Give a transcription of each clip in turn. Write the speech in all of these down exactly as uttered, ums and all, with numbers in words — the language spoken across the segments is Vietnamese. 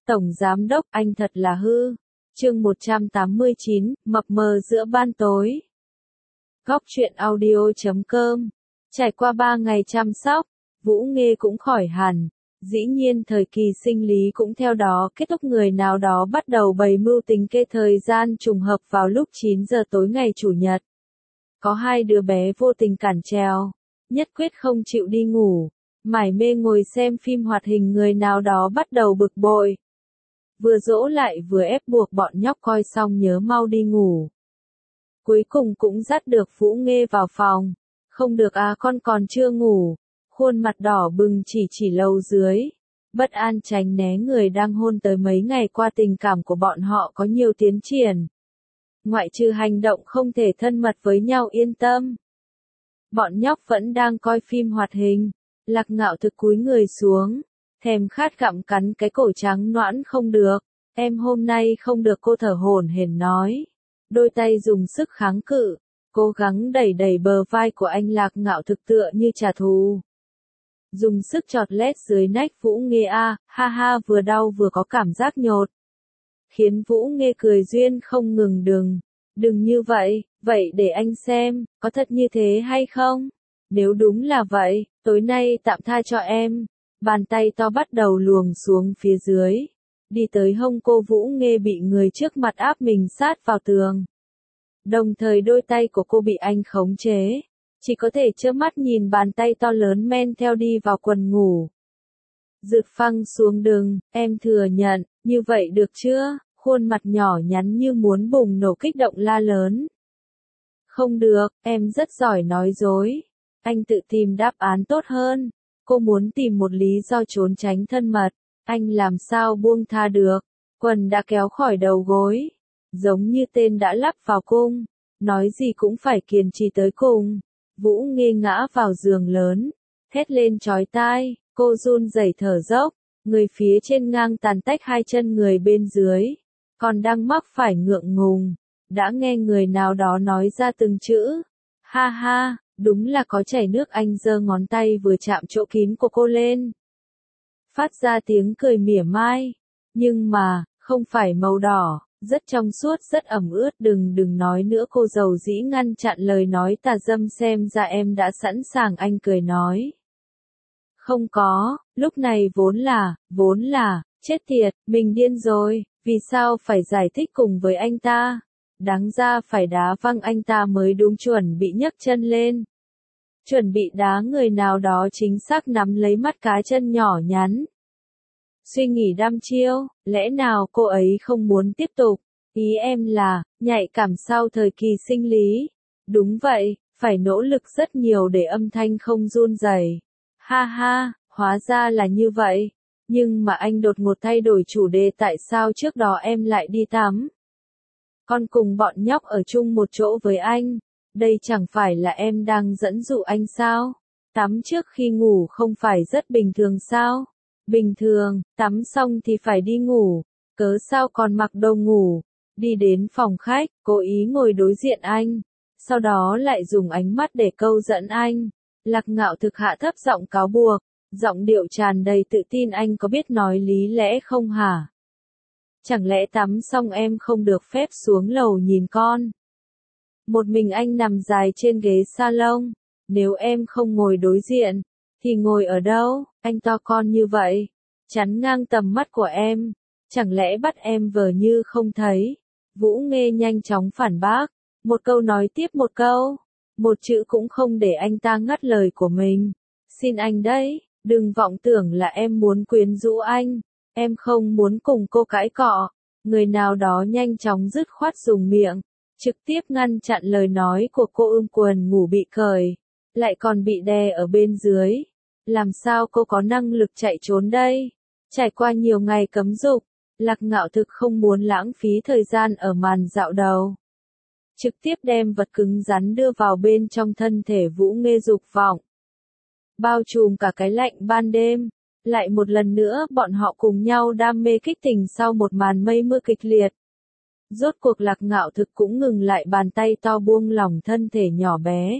Tổng Giám Đốc, anh thật là hư. Chương một trăm tám mươi chín, mập mờ giữa ban tối. Góc truyện audio chấm com. Trải qua ba ngày chăm sóc, Vũ Nghê cũng khỏi hẳn. Dĩ nhiên thời kỳ sinh lý cũng theo đó kết thúc, người nào đó bắt đầu bày mưu tính kê thời gian trùng hợp vào lúc chín giờ tối ngày Chủ nhật. Có hai đứa bé vô tình cản treo, nhất quyết không chịu đi ngủ, mải mê ngồi xem phim hoạt hình, người nào đó bắt đầu bực bội. Vừa dỗ lại vừa ép buộc bọn nhóc coi xong nhớ mau đi ngủ. Cuối cùng cũng dắt được Vũ Nghê vào phòng. Không được à, con còn chưa ngủ. Khuôn mặt đỏ bừng chỉ chỉ lầu dưới. Bất an tránh né người đang hôn tới, mấy ngày qua tình cảm của bọn họ có nhiều tiến triển. Ngoại trừ hành động không thể thân mật với nhau, yên tâm. Bọn nhóc vẫn đang coi phim hoạt hình. Lạc Ngạo Thực cúi người xuống, thèm khát gặm cắn cái cổ trắng nõn. Không được, em hôm nay không được, cô thở hổn hển nói. Đôi tay dùng sức kháng cự, cố gắng đẩy đẩy bờ vai của anh. Lạc Ngạo Thực tựa như trả thù, dùng sức chọt lét dưới nách Vũ Nghê. A, ha ha, vừa đau vừa có cảm giác nhột, khiến Vũ Nghê cười duyên không ngừng. Đừng, đừng như vậy, vậy để anh xem, có thật như thế hay không? Nếu đúng là vậy, tối nay tạm tha cho em. Bàn tay to bắt đầu luồn xuống phía dưới, đi tới hông cô. Vũ Nghê bị người trước mặt áp mình sát vào tường. Đồng thời đôi tay của cô bị anh khống chế, chỉ có thể trơ mắt nhìn bàn tay to lớn men theo đi vào quần ngủ. Dược phăng xuống. Đừng, em thừa nhận, như vậy được chưa? Khuôn mặt nhỏ nhắn như muốn bùng nổ kích động la lớn. Không được, em rất giỏi nói dối. Anh tự tìm đáp án tốt hơn. Cô muốn tìm một lý do trốn tránh thân mật. Anh làm sao buông tha được. Quần đã kéo khỏi đầu gối, giống như tên đã lắp vào cung. Nói gì cũng phải kiên trì tới cùng. Vũ Nghê ngã vào giường lớn, thét lên chói tai. Cô run rẩy thở dốc, người phía trên ngang tàn tách hai chân người bên dưới, còn đang mắc phải ngượng ngùng. Đã nghe người nào đó nói ra từng chữ. Ha ha, đúng là có chảy nước. Anh giơ ngón tay vừa chạm chỗ kín của cô lên, phát ra tiếng cười mỉa mai. Nhưng mà, không phải màu đỏ, rất trong suốt, rất ẩm ướt. Đừng đừng nói nữa, cô dầu dĩ ngăn chặn lời nói tà dâm. Xem ra em đã sẵn sàng. Anh cười nói. Không có, lúc này vốn là, vốn là, chết tiệt, mình điên rồi, vì sao phải giải thích cùng với anh ta? Đáng ra phải đá văng anh ta mới đúng. Chuẩn bị nhấc chân lên, chuẩn bị đá người nào đó, chính xác nắm lấy mắt cá chân nhỏ nhắn. Suy nghĩ đăm chiêu, lẽ nào cô ấy không muốn tiếp tục? Ý em là, nhạy cảm sau thời kỳ sinh lý. Đúng vậy, phải nỗ lực rất nhiều để âm thanh không run rẩy. Ha ha, hóa ra là như vậy. Nhưng mà anh đột ngột thay đổi chủ đề. Tại sao trước đó em lại đi tắm? Còn cùng bọn nhóc ở chung một chỗ với anh. Đây chẳng phải là em đang dẫn dụ anh sao? Tắm trước khi ngủ không phải rất bình thường sao? Bình thường, tắm xong thì phải đi ngủ. Cớ sao còn mặc đồ ngủ? Đi đến phòng khách, cố ý ngồi đối diện anh. Sau đó lại dùng ánh mắt để câu dẫn anh. Lạc Ngạo Thực hạ thấp giọng cáo buộc, giọng điệu tràn đầy tự tin. Anh có biết nói lý lẽ không hả? Chẳng lẽ tắm xong em không được phép xuống lầu nhìn con? Một mình anh nằm dài trên ghế salon. Nếu em không ngồi đối diện, thì ngồi ở đâu? Anh to con như vậy, chắn ngang tầm mắt của em. Chẳng lẽ bắt em vờ như không thấy? Vũ Nghê nhanh chóng phản bác, một câu nói tiếp một câu, một chữ cũng không để anh ta ngắt lời của mình. Xin anh đấy, đừng vọng tưởng là em muốn quyến rũ anh. Em không muốn cùng cô cãi cọ. Người nào đó nhanh chóng dứt khoát dùng miệng, trực tiếp ngăn chặn lời nói của cô. Ưm, quần ngủ bị cởi, lại còn bị đè ở bên dưới. Làm sao cô có năng lực chạy trốn đây? Trải qua nhiều ngày cấm dục, Lạc Ngạo Thực không muốn lãng phí thời gian ở màn dạo đầu. Trực tiếp đem vật cứng rắn đưa vào bên trong thân thể Vũ Nghê. Dục vọng bao trùm cả cái lạnh ban đêm. Lại một lần nữa bọn họ cùng nhau đam mê kích tình sau một màn mây mưa kịch liệt. Rốt cuộc Lạc Ngạo Thực cũng ngừng lại, bàn tay to buông lỏng thân thể nhỏ bé.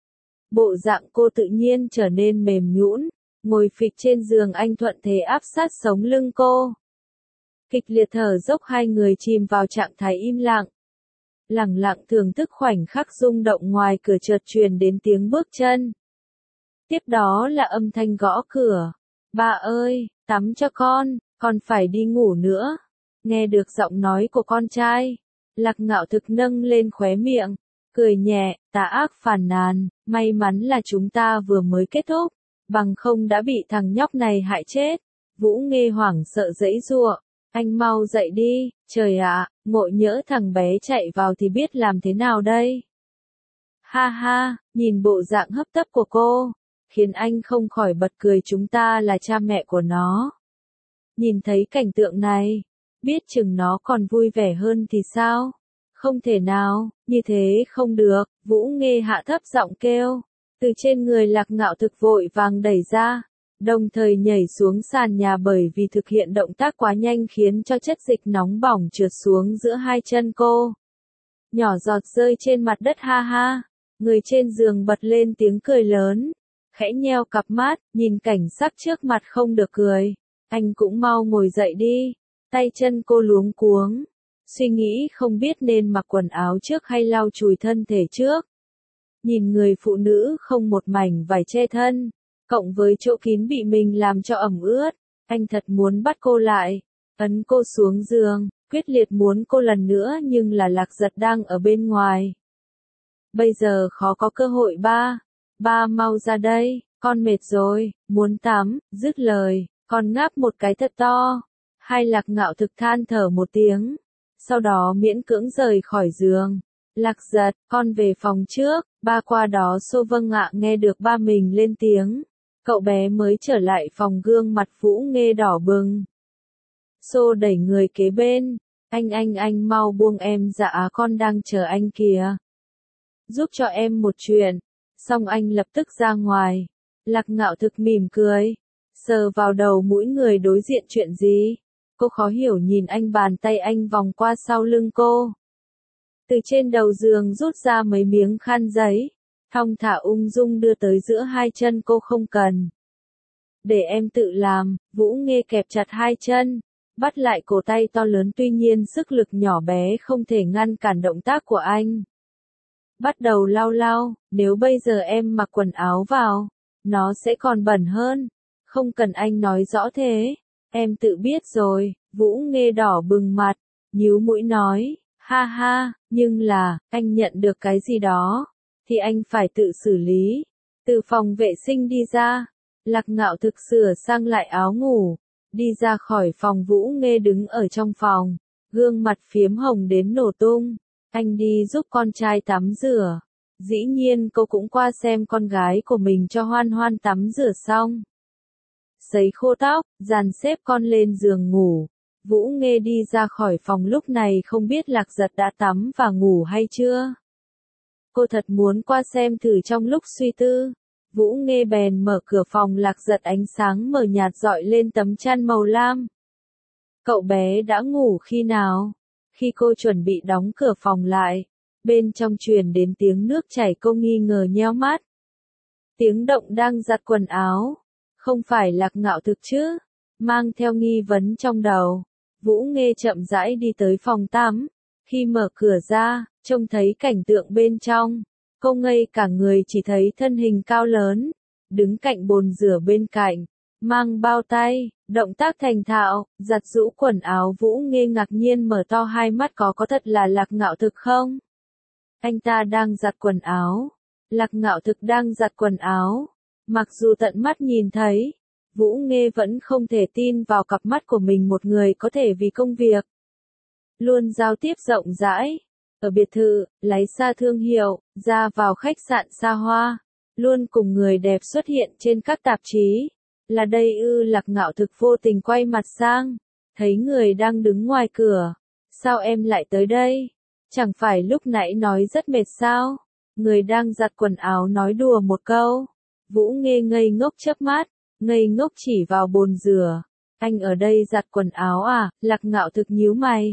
Bộ dạng cô tự nhiên trở nên mềm nhũn, ngồi phịch trên giường. Anh thuận thế áp sát sống lưng cô. Kịch liệt thở dốc hai người chìm vào trạng thái im lặng. Lặng lặng thưởng thức khoảnh khắc rung động ngoài cửa chợt truyền đến tiếng bước chân. Tiếp đó là âm thanh gõ cửa. Ba ơi, tắm cho con, con phải đi ngủ nữa. Nghe được giọng nói của con trai. Lạc Ngạo Thực nâng lên khóe miệng, cười nhẹ, tà ác phàn nàn, may mắn là chúng ta vừa mới kết thúc, bằng không đã bị thằng nhóc này hại chết. Vũ Nghê hoảng sợ giãy giụa, anh mau dậy đi, trời ạ, ngộ nhỡ thằng bé chạy vào thì biết làm thế nào đây. Ha ha, nhìn bộ dạng hấp tấp của cô, khiến anh không khỏi bật cười, chúng ta là cha mẹ của nó. Nhìn thấy cảnh tượng này, biết chừng nó còn vui vẻ hơn thì sao? Không thể nào, như thế không được, Vũ Nghê hạ thấp giọng kêu. Từ trên người Lạc Ngạo Thực vội vàng đẩy ra, đồng thời nhảy xuống sàn nhà bởi vì thực hiện động tác quá nhanh khiến cho chất dịch nóng bỏng trượt xuống giữa hai chân cô. Nhỏ giọt rơi trên mặt đất, ha ha, người trên giường bật lên tiếng cười lớn, khẽ nheo cặp mắt, nhìn cảnh sắc trước mặt không được cười. Anh cũng mau ngồi dậy đi. Tay chân cô luống cuống, suy nghĩ không biết nên mặc quần áo trước hay lau chùi thân thể trước. Nhìn người phụ nữ không một mảnh vải che thân, cộng với chỗ kín bị mình làm cho ẩm ướt, anh thật muốn bắt cô lại, ấn cô xuống giường, quyết liệt muốn cô lần nữa, nhưng là Lạc Giật đang ở bên ngoài. Bây giờ khó có cơ hội. Ba, ba mau ra đây, con mệt rồi, muốn tắm. Dứt lời, con ngáp một cái thật to. Hai Lạc Ngạo Thực than thở một tiếng, sau đó miễn cưỡng rời khỏi giường. Lạc Giật, con về phòng trước, ba qua đó. Xô vâng ạ. Nghe được ba mình lên tiếng, cậu bé mới trở lại phòng, gương mặt Vũ Nghê đỏ bừng. Xô đẩy người kế bên, anh anh anh mau buông em ra, con đang chờ anh kìa. Giúp cho em một chuyện. Xong anh lập tức ra ngoài. Lạc Ngạo Thực mỉm cười, sờ vào đầu mũi người đối diện. Chuyện gì? Cô khó hiểu nhìn anh, bàn tay anh vòng qua sau lưng cô. Từ trên đầu giường rút ra mấy miếng khăn giấy, thong thả ung dung đưa tới giữa hai chân cô. Không cần. Để em tự làm. Vũ Nghê kẹp chặt hai chân, bắt lại cổ tay to lớn, tuy nhiên sức lực nhỏ bé không thể ngăn cản động tác của anh. Bắt đầu lau lau, nếu bây giờ em mặc quần áo vào, nó sẽ còn bẩn hơn. Không cần anh nói rõ thế. Em tự biết rồi. Vũ Nghê đỏ bừng mặt, nhíu mũi nói, ha ha, nhưng là, anh nhận được cái gì đó, thì anh phải tự xử lý. Từ phòng vệ sinh đi ra, Lạc Ngạo Thực sửa sang lại áo ngủ, đi ra khỏi phòng. Vũ Nghê đứng ở trong phòng, gương mặt phiếm hồng đến nổ tung. Anh đi giúp con trai tắm rửa. Dĩ nhiên cô cũng qua xem con gái của mình cho Hoan Hoan tắm rửa xong. Sấy khô tóc, dàn xếp con lên giường ngủ. Vũ Nghê đi ra khỏi phòng lúc này không biết Lạc Giật đã tắm và ngủ hay chưa. Cô thật muốn qua xem thử. Trong lúc suy tư, Vũ Nghê bèn mở cửa phòng Lạc Giật, ánh sáng mờ nhạt dọi lên tấm chăn màu lam. Cậu bé đã ngủ khi nào? Khi cô chuẩn bị đóng cửa phòng lại, bên trong truyền đến tiếng nước chảy, cô nghi ngờ nheo mắt. Tiếng động đang giặt quần áo. Không phải Lạc Ngạo Thực chứ? Mang theo nghi vấn trong đầu, Vũ Nghê chậm rãi đi tới phòng tắm. Khi mở cửa ra, trông thấy cảnh tượng bên trong, cô ngây cả người, chỉ thấy thân hình cao lớn, đứng cạnh bồn rửa bên cạnh, mang bao tay, động tác thành thạo, giặt giũ quần áo. Vũ Nghê ngạc nhiên mở to hai mắt, có có thật là Lạc Ngạo Thực không? Anh ta đang giặt quần áo. Lạc Ngạo Thực đang giặt quần áo. Mặc dù tận mắt nhìn thấy, Vũ Nghê vẫn không thể tin vào cặp mắt của mình. Một người có thể vì công việc luôn giao tiếp rộng rãi, ở biệt thự, lái xa thương hiệu, ra vào khách sạn xa hoa, luôn cùng người đẹp xuất hiện trên các tạp chí. Là đây ư? Lạc Ngạo Thực vô tình quay mặt sang, thấy người đang đứng ngoài cửa. Sao em lại tới đây? Chẳng phải lúc nãy nói rất mệt sao? Người đang giặt quần áo nói đùa một câu. Vũ Nghê ngây ngốc chớp mắt, ngây ngốc chỉ vào bồn rửa. Anh ở đây giặt quần áo à? Lạc Ngạo Thực nhíu mày.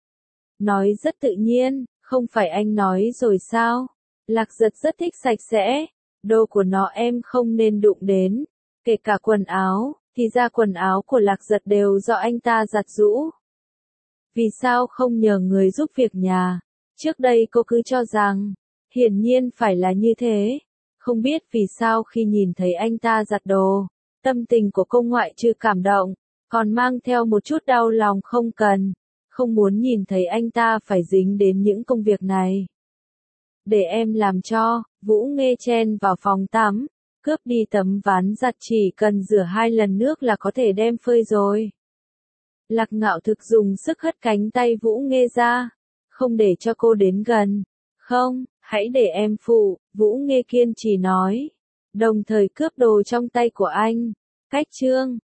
Nói rất tự nhiên, không phải anh nói rồi sao? Lạc Giật rất thích sạch sẽ, đồ của nó em không nên đụng đến, kể cả quần áo. Thì ra quần áo của Lạc Giật đều do anh ta giặt giũ. Vì sao không nhờ người giúp việc nhà? Trước đây cô cứ cho rằng, hiển nhiên phải là như thế. Không biết vì sao khi nhìn thấy anh ta giặt đồ, tâm tình của cô ngoại trừ cảm động, còn mang theo một chút đau lòng không cần, không muốn nhìn thấy anh ta phải dính đến những công việc này. Để em làm cho, Vũ Nghê chen vào phòng tắm, cướp đi tấm ván giặt chỉ cần rửa hai lần nước là có thể đem phơi rồi. Lạc Ngạo thực dùng sức hất cánh tay Vũ Nghê ra, không để cho cô đến gần. Không, hãy để em phụ, Vũ Nghê kiên trì nói, đồng thời cướp đồ trong tay của anh. Cách chương